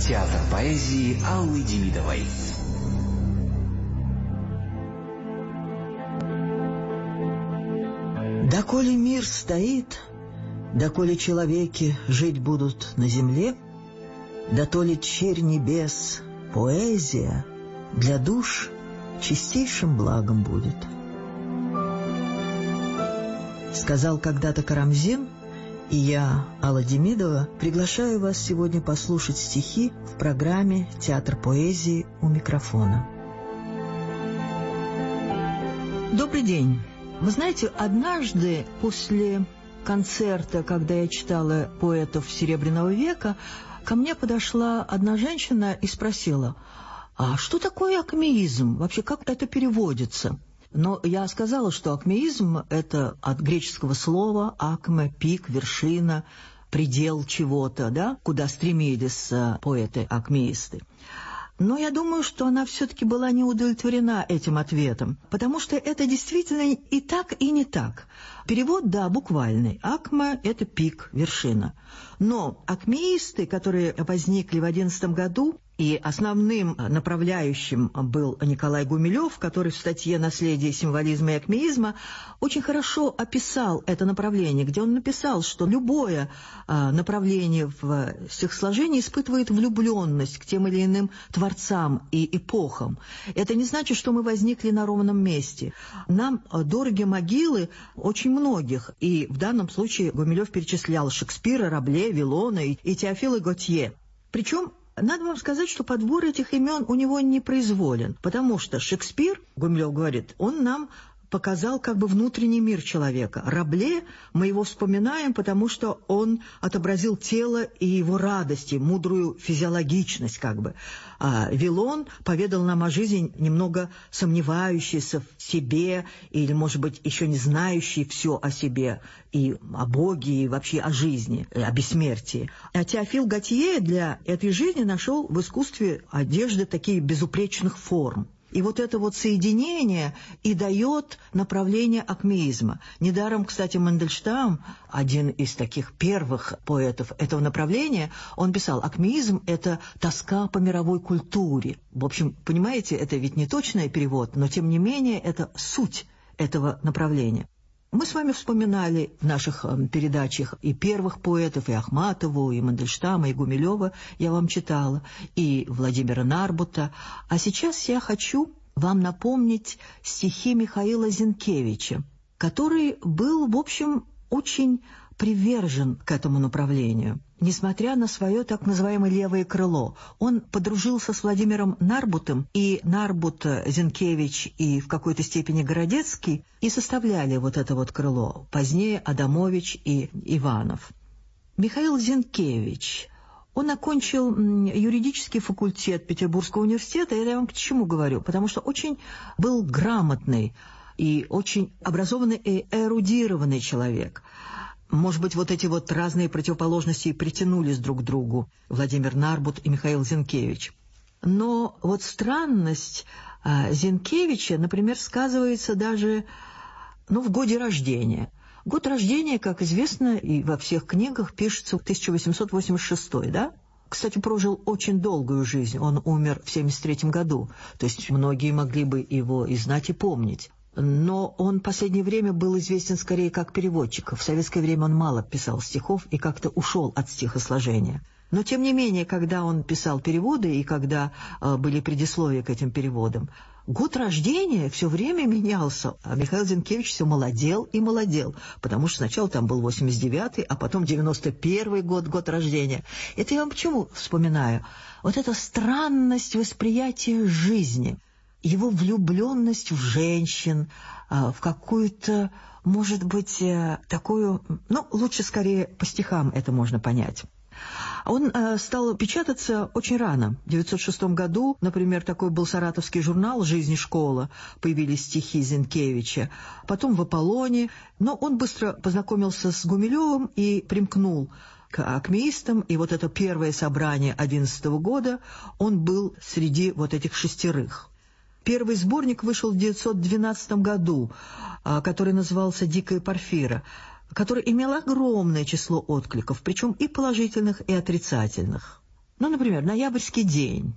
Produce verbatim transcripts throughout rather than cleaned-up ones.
Театр поэзии Аллы Демидовой. Доколе мир стоит, доколе человеки жить будут на земле, дотоле черь небес, поэзия для душ чистейшим благом будет. Сказал когда-то Карамзин, и я, Алла Демидова, приглашаю вас сегодня послушать стихи в программе «Театр поэзии» у микрофона. Добрый день. Вы знаете, однажды после концерта, когда я читала поэтов Серебряного века, ко мне подошла одна женщина и спросила: «А что такое акмеизм? Вообще, как это переводится?» Но я сказала, что акмеизм – это от греческого слова «акме», «пик», «вершина», «предел» чего-то, да, куда стремились поэты-акмеисты. Но я думаю, что она все-таки была не удовлетворена этим ответом, потому что это действительно и так, и не так. Перевод, да, буквальный. Акма – это пик, вершина. Но акмеисты, которые возникли в одиннадцатом году, и основным направляющим был Николай Гумилев, который в статье «Наследие символизма и акмеизма» очень хорошо описал это направление, где он написал, что любое направление в стихосложении испытывает влюбленность к тем или иным творцам и эпохам. Это не значит, что мы возникли на ровном месте. Нам дороги могилы очень многих, и в данном случае Гумилев перечислял Шекспира, Рабле, Вилона и Теофила Готье. Причем надо вам сказать, что подбор этих имен у него не произволен, потому что Шекспир, Гумилев говорит, он нам показал как бы внутренний мир человека. Рабле мы его вспоминаем, потому что он отобразил тело и его радости, мудрую физиологичность как бы. А Вилон поведал нам о жизни немного сомневающейся в себе или, может быть, еще не знающей все о себе и о Боге, и вообще о жизни, о бессмертии. А Теофил Готье для этой жизни нашел в искусстве одежды такие безупречных форм. И вот это вот соединение и дает направление акмеизма. Недаром, кстати, Мандельштам, один из таких первых поэтов этого направления, он писал: акмеизм – это тоска по мировой культуре. В общем, понимаете, это ведь не точный перевод, но тем не менее это суть этого направления. Мы с вами вспоминали в наших передачах и первых поэтов, и Ахматову, и Мандельштама, и Гумилева, я вам читала, и Владимира Нарбута. А сейчас я хочу вам напомнить стихи Михаила Зинкевича, который был, в общем, очень привержен к этому направлению. Несмотря на свое так называемое левое крыло, он подружился с Владимиром Нарбутом, и Нарбут, Зинкевич и в какой-то степени Городецкий и составляли вот это вот крыло. Позднее Адамович и Иванов. Михаил Зинкевич, он окончил юридический факультет Петербургского университета, и я вам к чему говорю, потому что очень был грамотный и очень образованный и эрудированный человек. Может быть, вот эти вот разные противоположности и притянулись друг к другу, Владимир Нарбут и Михаил Зинкевич. Но вот странность а, Зинкевича, например, сказывается даже ну, в годе рождения. Год рождения, как известно, и во всех книгах пишется тысяча восемьсот восемьдесят шестой, да? Кстати, прожил очень долгую жизнь, он умер в семьдесят третьем году, то есть многие могли бы его и знать, и помнить. Но он в последнее время был известен скорее как переводчик. В советское время он мало писал стихов и как-то ушел от стихосложения. Но, тем не менее, когда он писал переводы и когда э, были предисловия к этим переводам, год рождения все время менялся, а Михаил Зинкевич все молодел и молодел, потому что сначала там был восемьдесят девятый, а потом девяносто первый год, год рождения. Это я вам почему вспоминаю? Вот эта странность восприятия жизни, его влюбленность в женщин, в какую-то, может быть, такую... Ну, лучше скорее по стихам это можно понять. Он э, стал печататься очень рано. В девятьсот шестом году, например, такой был саратовский журнал «Жизнь и школа», появились стихи Зинкевича, потом в «Аполлоне», но он быстро познакомился с Гумилевым и примкнул к акмеистам, и вот это первое собрание одиннадцатого года, он был среди вот этих шестерых. Первый сборник вышел в девятьсот двенадцатом году, который назывался «Дикая Порфира», который имел огромное число откликов, причем и положительных, и отрицательных. Ну, например, ноябрьский день.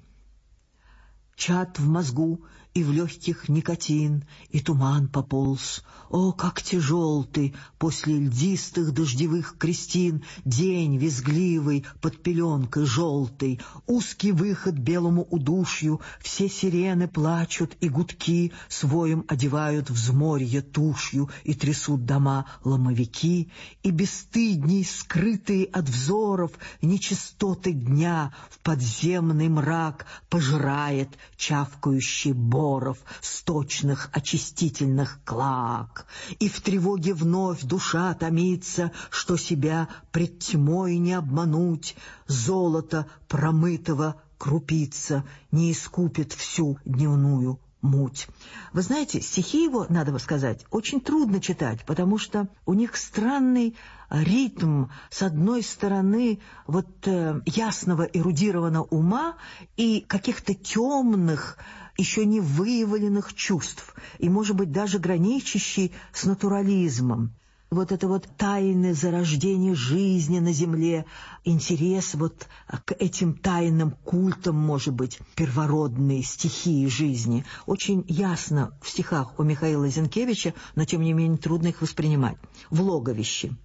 Чад в мозгу, и в легких никотин, и туман пополз. О, как тяжел ты после льдистых дождевых крестин, день визгливый под пеленкой желтой, узкий выход белому удушью, все сирены плачут, и гудки своим одевают взморье тушью, и трясут дома ломовики, и бесстыдней скрытые от взоров нечистоты дня в подземный мрак пожирает чавкающий боров сточных очистительных клак, и в тревоге вновь душа томится, что себя пред тьмой не обмануть, золото промытого крупица не искупит всю дневную муть. Вы знаете, стихи его, надо сказать, очень трудно читать, потому что у них странный ритм, с одной стороны, вот э, ясного эрудированного ума и каких-то темных, еще не выявленных чувств, и, может быть, даже граничащий с натурализмом. Вот это вот тайны зарождения жизни на земле, интерес вот к этим тайным культам, может быть, первородной стихии жизни, очень ясно в стихах у Михаила Зинкевича, но тем не менее трудно их воспринимать. В логовище.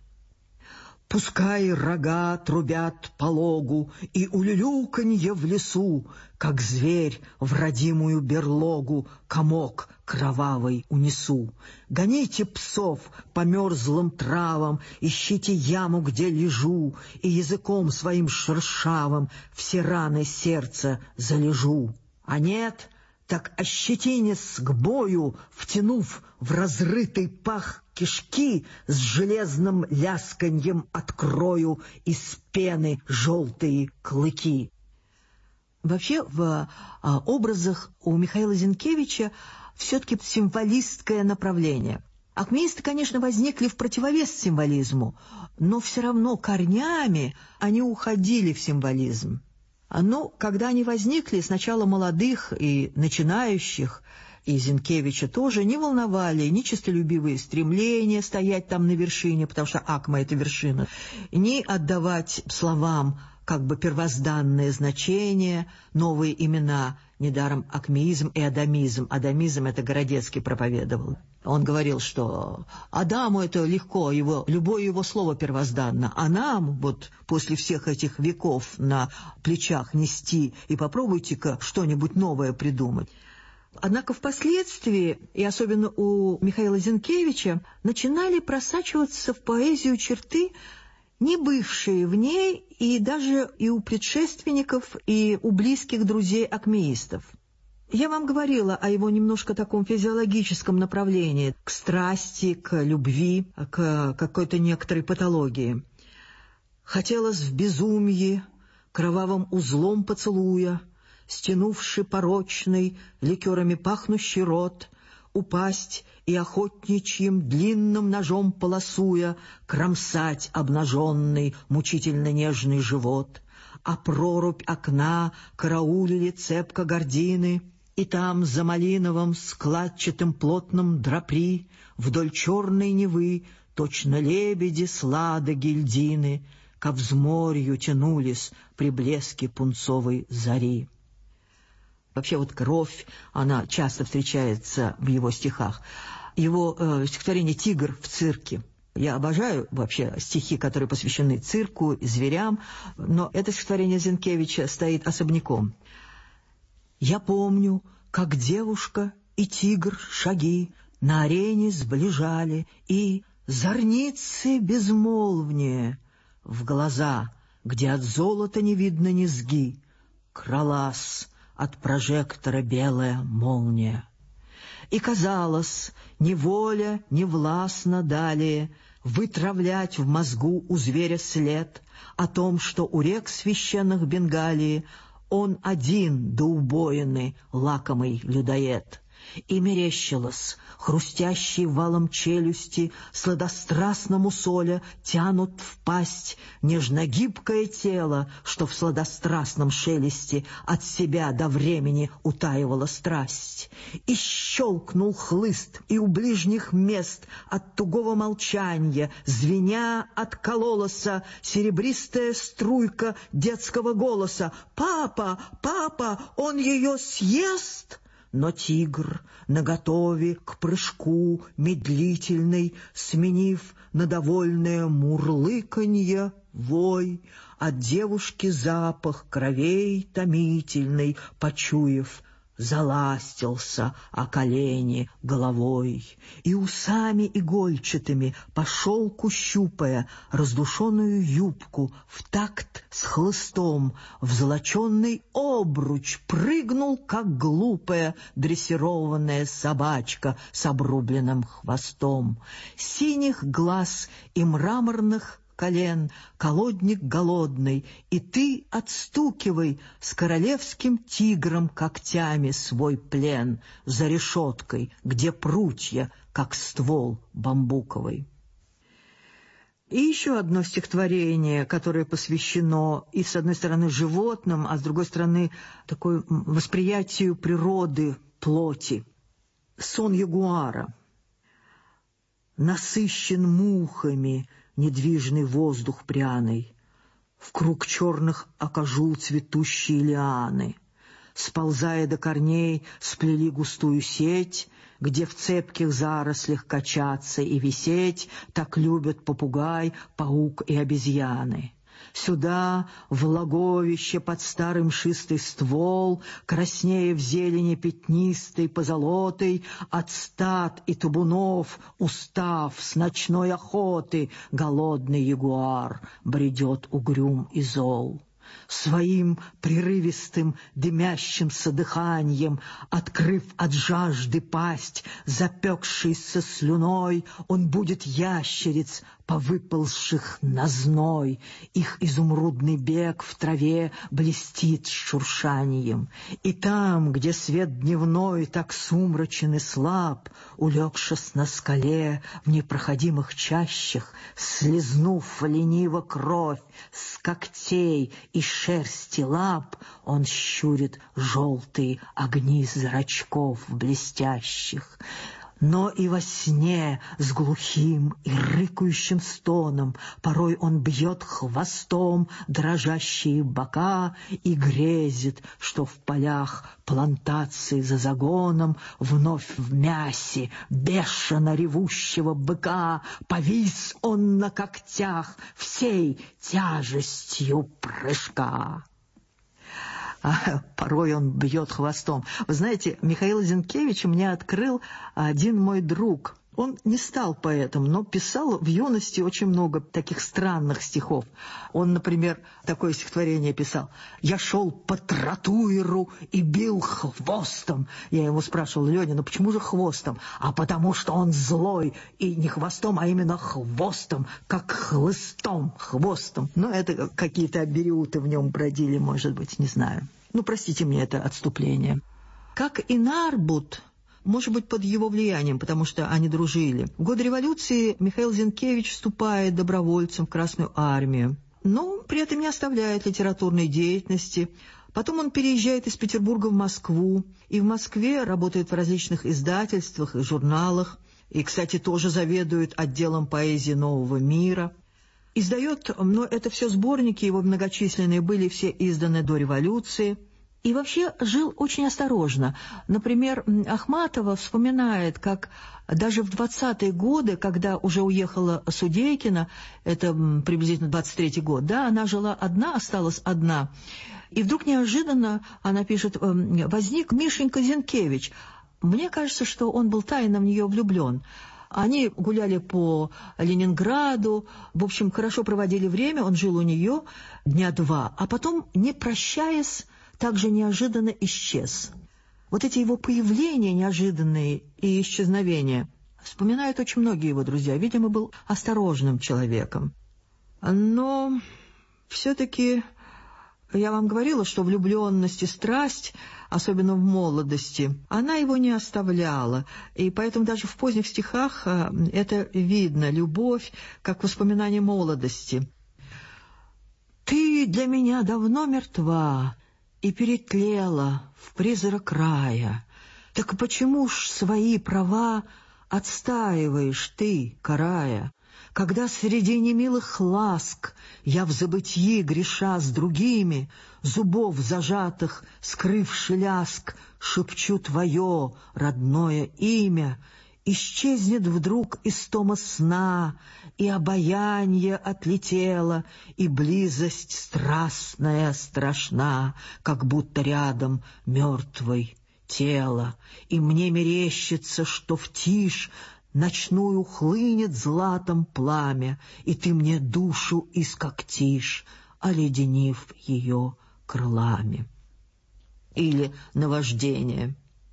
Пускай рога трубят по логу, и улюлюканье в лесу, как зверь в родимую берлогу комок кровавый унесу. Гоните псов по мерзлым травам, ищите яму, где лежу, и языком своим шершавым все раны сердца залежу. А нет, так ощетинец к бою, втянув в разрытый пах кишки, с железным лясканьем открою из пены желтые клыки. Вообще в а, образах у Михаила Зинкевича все-таки символистское направление. Акмеисты, конечно, возникли в противовес символизму, но все равно корнями они уходили в символизм. Но когда они возникли, сначала молодых и начинающих, и Зинкевича тоже, не волновали ни честолюбивые стремления стоять там на вершине, потому что Акма — это вершина, ни отдавать словам как бы первозданное значение, новые имена. Недаром акмеизм и адамизм. Адамизм — это Городецкий проповедовал. Он говорил, что Адаму это легко, его, любое его слово первозданно, а нам вот после всех этих веков на плечах нести, и попробуйте-ка что-нибудь новое придумать. Однако впоследствии, и особенно у Михаила Зинкевича, начинали просачиваться в поэзию черты, не бывшие в ней и даже и у предшественников, и у близких друзей акмеистов. Я вам говорила о его немножко таком физиологическом направлении, к страсти, к любви, к какой-то некоторой патологии. Хотелось в безумье, кровавым узлом поцелуя, стянувши порочный, ликерами пахнущий рот, упасть и охотничьим длинным ножом полосуя, кромсать обнаженный, мучительно нежный живот, а прорубь окна караулили цепко гардины, и там за малиновым складчатым плотным драпри вдоль черной Невы точно лебеди с ладоги льдины ко взморью тянулись при блеске пунцовой зари. Вообще вот кровь, она часто встречается в его стихах. Его э, стихотворение «Тигр в цирке». Я обожаю вообще стихи, которые посвящены цирку, зверям, но это стихотворение Зинкевича стоит особняком. «Я помню, как девушка и тигр шаги на арене сближали, и зорницы безмолвнее в глаза, где от золота не видно низги, кралась от прожектора белая молния. И казалось, ни воля, ни властно далее вытравлять в мозгу у зверя след о том, что у рек священных Бенгалии он один до убоины лакомый людоед, И мерещилось, хрустящие валом челюсти сладострастному соля тянут в пасть нежногибкое тело, что в сладострастном шелесте от себя до времени утаивала страсть. И щелкнул хлыст, и у ближних мест от тугого молчания, звеня, откололася серебристая струйка детского голоса: «Папа, папа, он ее съест!» Но тигр, наготове к прыжку медлительный, сменив на довольное мурлыканье вой, от девушки запах кровей томительный, почуяв, заластился о колени головой и усами игольчатыми по шелку щупая раздушенную юбку в такт с хлыстом в золоченый обруч прыгнул, как глупая дрессированная собачка с обрубленным хвостом. Синих глаз и мраморных колен, колодник голодный, и ты отстукивай с королевским тигром когтями свой плен за решеткой, где прутья, как ствол бамбуковый. И еще одно стихотворение, которое посвящено и, с одной стороны, животным, а с другой стороны, такой восприятию природы, плоти. Сон ягуара. Насыщен мухами недвижный воздух пряный, в круг черных окажул цветущие лианы. Сползая до корней, сплели густую сеть, где в цепких зарослях качаться и висеть так любят попугай, паук и обезьяны. Сюда, в логовище под старый мшистый ствол, краснея в зелени пятнистой позолотой, от стад и табунов, устав с ночной охоты, голодный ягуар бредет угрюм и зол. Своим прерывистым дымящимся дыханием, открыв от жажды пасть, запекшейся слюной, он будет ящериц, повыползших на зной. Их изумрудный бег в траве блестит с шуршанием. И там, где свет дневной так сумрачен и слаб, улегшись на скале в непроходимых чащах, слезнув лениво кровь с когтей и шерсти лап, он щурит желтые огни зрачков блестящих. Но и во сне с глухим и рыкающим стоном порой он бьет хвостом дрожащие бока и грезит, что в полях плантации за загоном вновь в мясе бешено ревущего быка повис он на когтях всей тяжестью прыжка. А порой он бьет хвостом. Вы знаете, Михаила Зинкевича мне открыл один мой друг. Он не стал поэтом, но писал в юности очень много таких странных стихов. Он, например, такое стихотворение писал: «Я шел по тротуару и бил хвостом». Я его спрашивал: «Леня, ну почему же хвостом?» «А потому что он злой, и не хвостом, а именно хвостом, как хлыстом, хвостом». Ну, это какие-то абериуты в нем бродили, может быть, не знаю. Ну, простите мне это отступление. Как и Нарбут, может быть, под его влиянием, потому что они дружили. В годы революции Михаил Зинкевич вступает добровольцем в Красную армию, но при этом не оставляет литературной деятельности. Потом он переезжает из Петербурга в Москву, и в Москве работает в различных издательствах и журналах, и, кстати, тоже заведует отделом поэзии «Нового мира». Издает, но это все сборники, его многочисленные были все изданы до революции. И вообще жил очень осторожно. Например, Ахматова вспоминает, как даже в двадцатые годы, когда уже уехала Судейкина, это приблизительно двадцать третий год, да, она жила одна, осталась одна. И вдруг неожиданно, она пишет, возник Мишенька Зинкевич. Мне кажется, что он был тайно в нее влюблен. Они гуляли по Ленинграду, в общем, хорошо проводили время, он жил у нее дня два, а потом, не прощаясь, также неожиданно исчез. Вот эти его появления неожиданные и исчезновения вспоминают очень многие его друзья. Видимо, был осторожным человеком. Но все-таки Я вам говорила, что влюбленность и страсть, особенно в молодости, она его не оставляла. И поэтому даже в поздних стихах это видно, любовь как воспоминание молодости. «Ты для меня давно мертва и перетлела в призрак рая. Так почему ж свои права отстаиваешь ты, карая? Когда среди немилых ласк я в забытьи, греша с другими, зубов зажатых, скрывши ляск, шепчу твое родное имя, исчезнет вдруг истома сна, и обаянье отлетело, и близость страстная страшна, как будто рядом мертвый тело, и мне мерещится, что в тишь ночную хлынет златом пламя, и ты мне душу искоктишь, оледенив ее крылами». Или «Наваждение».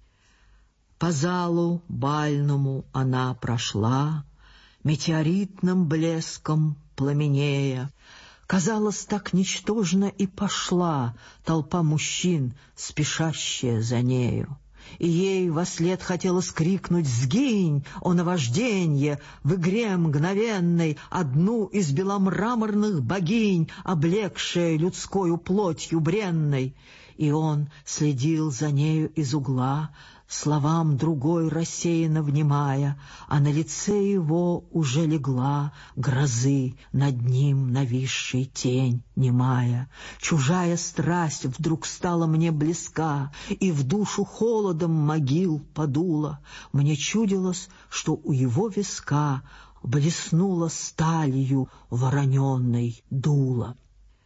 По залу бальному она прошла, метеоритным блеском пламенея. Казалось, так ничтожно и пошла толпа мужчин, спешащая за нею. И ей вослед хотелось крикнуть: «Сгинь, о наважденье, в игре мгновенной, одну из беломраморных богинь, облегшая людскою плотью бренной!» И он следил за нею из угла, словам другой рассеянно внимая, а на лице его уже легла грозы над ним нависшей тень немая. Чужая страсть вдруг стала мне близка, и в душу холодом могил подула. Мне чудилось, что у его виска блеснула сталью вороненной дуло.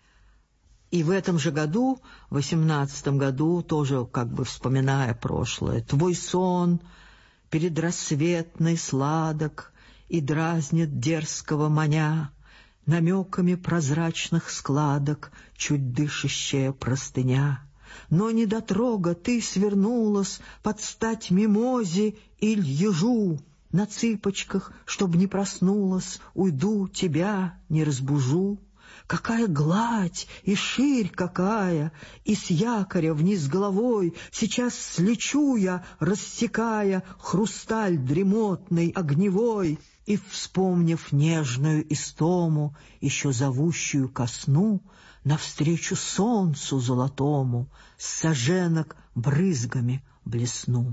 И в этом же году, в восемнадцатом году, тоже как бы вспоминая прошлое, «Твой сон предрассветный сладок и дразнит дерзкого маня, намеками прозрачных складок чуть дышащая простыня. Но недотрога ты свернулась под стать мимозе или ежу. На цыпочках, чтоб не проснулась, уйду, тебя не разбужу. Какая гладь и ширь какая, и с якоря вниз головой сейчас слечу я, рассекая хрусталь дремотный огневой, и, вспомнив нежную истому, еще зовущую ко сну, навстречу солнцу золотому с саженок брызгами блесну».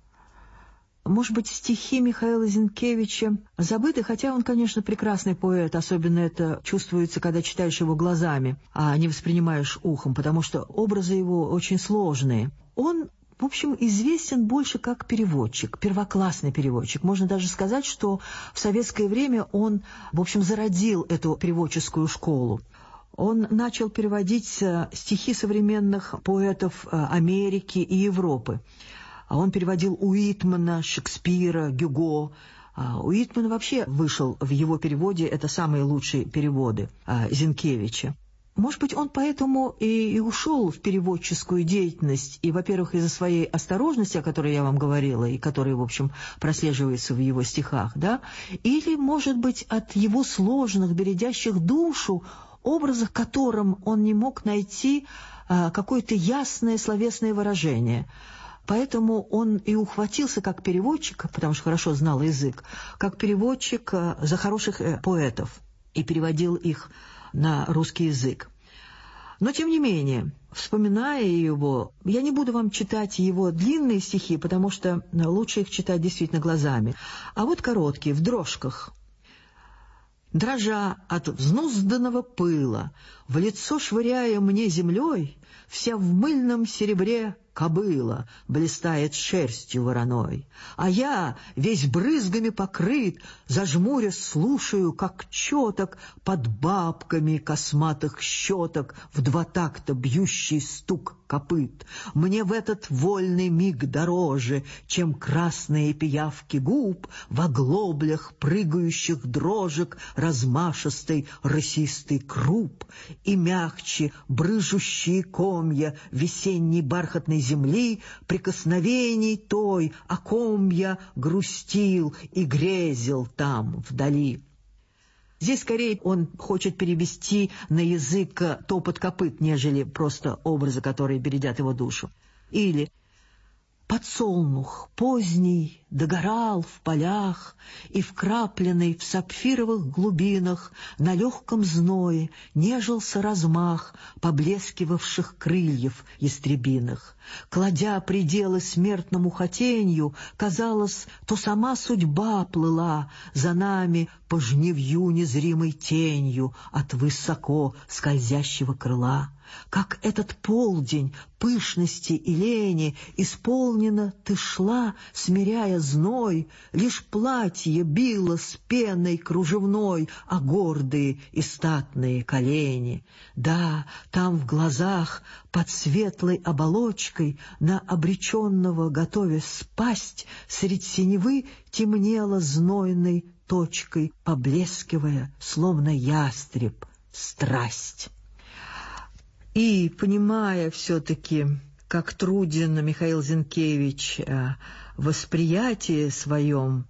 Может быть, стихи Михаила Зинкевича забыты, хотя он, конечно, прекрасный поэт, особенно это чувствуется, когда читаешь его глазами, а не воспринимаешь ухом, потому что образы его очень сложные. Он, в общем, известен больше как переводчик, первоклассный переводчик. Можно даже сказать, что в советское время он, в общем, зародил эту переводческую школу. Он начал переводить стихи современных поэтов Америки и Европы. Он переводил Уитмана, Шекспира, Гюго. Уитман вообще вышел в его переводе, это самые лучшие переводы Зинкевича. Может быть, он поэтому и, и ушел в переводческую деятельность, и, во-первых, из-за своей осторожности, о которой я вам говорила, и которая, в общем, прослеживается в его стихах, да, или, может быть, от его сложных, бередящих душу образов, которым он не мог найти а, какое-то ясное словесное выражение. Поэтому он и ухватился как переводчик, потому что хорошо знал язык, как переводчик за хороших поэтов и переводил их на русский язык. Но, тем не менее, вспоминая его, я не буду вам читать его длинные стихи, потому что лучше их читать действительно глазами, а вот короткие, в дрожках. «Дрожа от взнузданного пыла, в лицо швыряя мне землей, вся в мыльном серебре кобыла блистает шерстью вороной, а я, весь брызгами покрыт, зажмуря слушаю, как чёток под бабками косматых щеток в два такта бьющий стук копыт. Мне в этот вольный миг дороже, чем красные пиявки губ в оглоблях прыгающих дрожек размашистой росистый круп, и мягче брыжущие комья весенней бархатной земли, прикосновений той, о ком я грустил и грезил там вдали. Здесь скорее он хочет перевести на язык топот копыт, нежели просто образы, которые бередят его душу. Или подсолнух поздний догорал в полях и вкрапленный в сапфировых глубинах на легком зное нежился размах поблескивавших крыльев ястребиных. Кладя пределы смертному хотенью, казалось, то сама судьба плыла за нами по жневью незримой тенью от высоко скользящего крыла. Как этот полдень пышности и лени исполнена ты шла, смиряя зной, лишь платье било с пеной кружевной о гордые и статные колени. Да, там в глазах под светлой оболочкой на обреченного готовясь спасть, средь синевы темнела знойной точкой, поблескивая, словно ястреб, страсть. И, понимая все-таки, как труден Михаил Зинкевич в восприятии своем,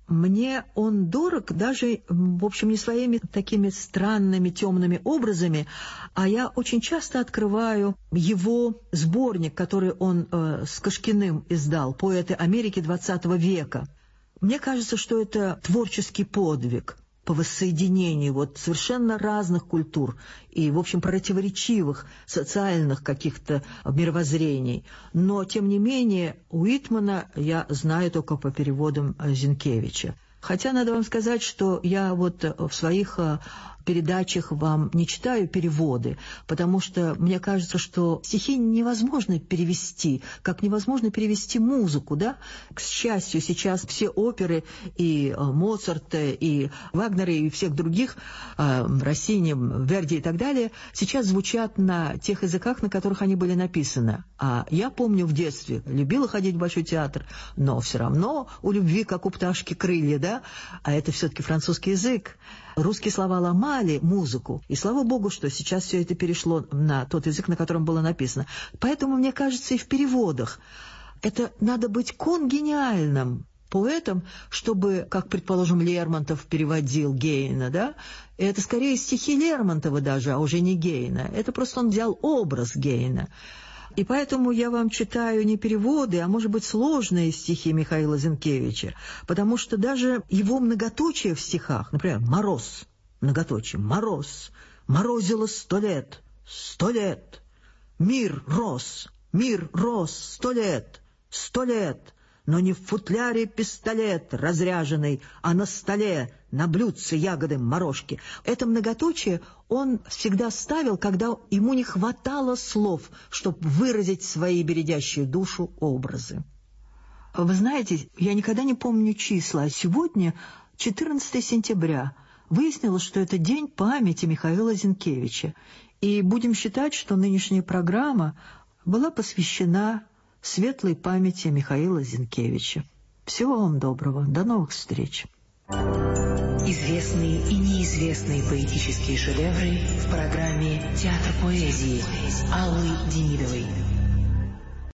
мне он дорог даже, в общем, не своими такими странными темными образами, а я очень часто открываю его сборник, который он э, с Кашкиным издал, «Поэты Америки двадцатого века». Мне кажется, что это творческий подвиг по воссоединению вот совершенно разных культур и, в общем, противоречивых социальных каких-то мировоззрений. Но, тем не менее, Уитмана я знаю только по переводам Зинкевича. Хотя надо вам сказать, что я вот в своих передачах вам не читаю переводы, потому что мне кажется, что стихи невозможно перевести, как невозможно перевести музыку, да? К счастью, сейчас все оперы и Моцарта, и Вагнера, и всех других, Россини, Верди и так далее, сейчас звучат на тех языках, на которых они были написаны. А я помню в детстве, любила ходить в Большой театр, но все равно у любви, как у пташки, крылья, да? А это все-таки французский язык. Русские слова ломали музыку, и слава богу, что сейчас все это перешло на тот язык, на котором было написано. Поэтому, мне кажется, и в переводах это надо быть конгениальным поэтом, чтобы, как, предположим, Лермонтов переводил Гейна, да, это скорее стихи Лермонтова даже, а уже не Гейна. Это просто он взял образ Гейна. И поэтому я вам читаю не переводы, а, может быть, сложные стихи Михаила Зинкевича, потому что даже его многоточие в стихах, например, «Мороз», многоточие, «Мороз», «Морозило сто лет, сто лет», «Мир рос, мир рос сто лет, сто лет», но не в футляре пистолет разряженный, а на столе, на блюдце ягоды морожки. Это многоточие он всегда ставил, когда ему не хватало слов, чтобы выразить свои бередящие душу образы. Вы знаете, я никогда не помню числа, а сегодня, четырнадцатое сентября, выяснилось, что это день памяти Михаила Зинкевича. И будем считать, что нынешняя программа была посвящена светлой памяти Михаила Зинкевича. Всего вам доброго. До новых встреч. Известные и неизвестные поэтические шедевры в программе «Театр поэзии» Аллы Демидовой.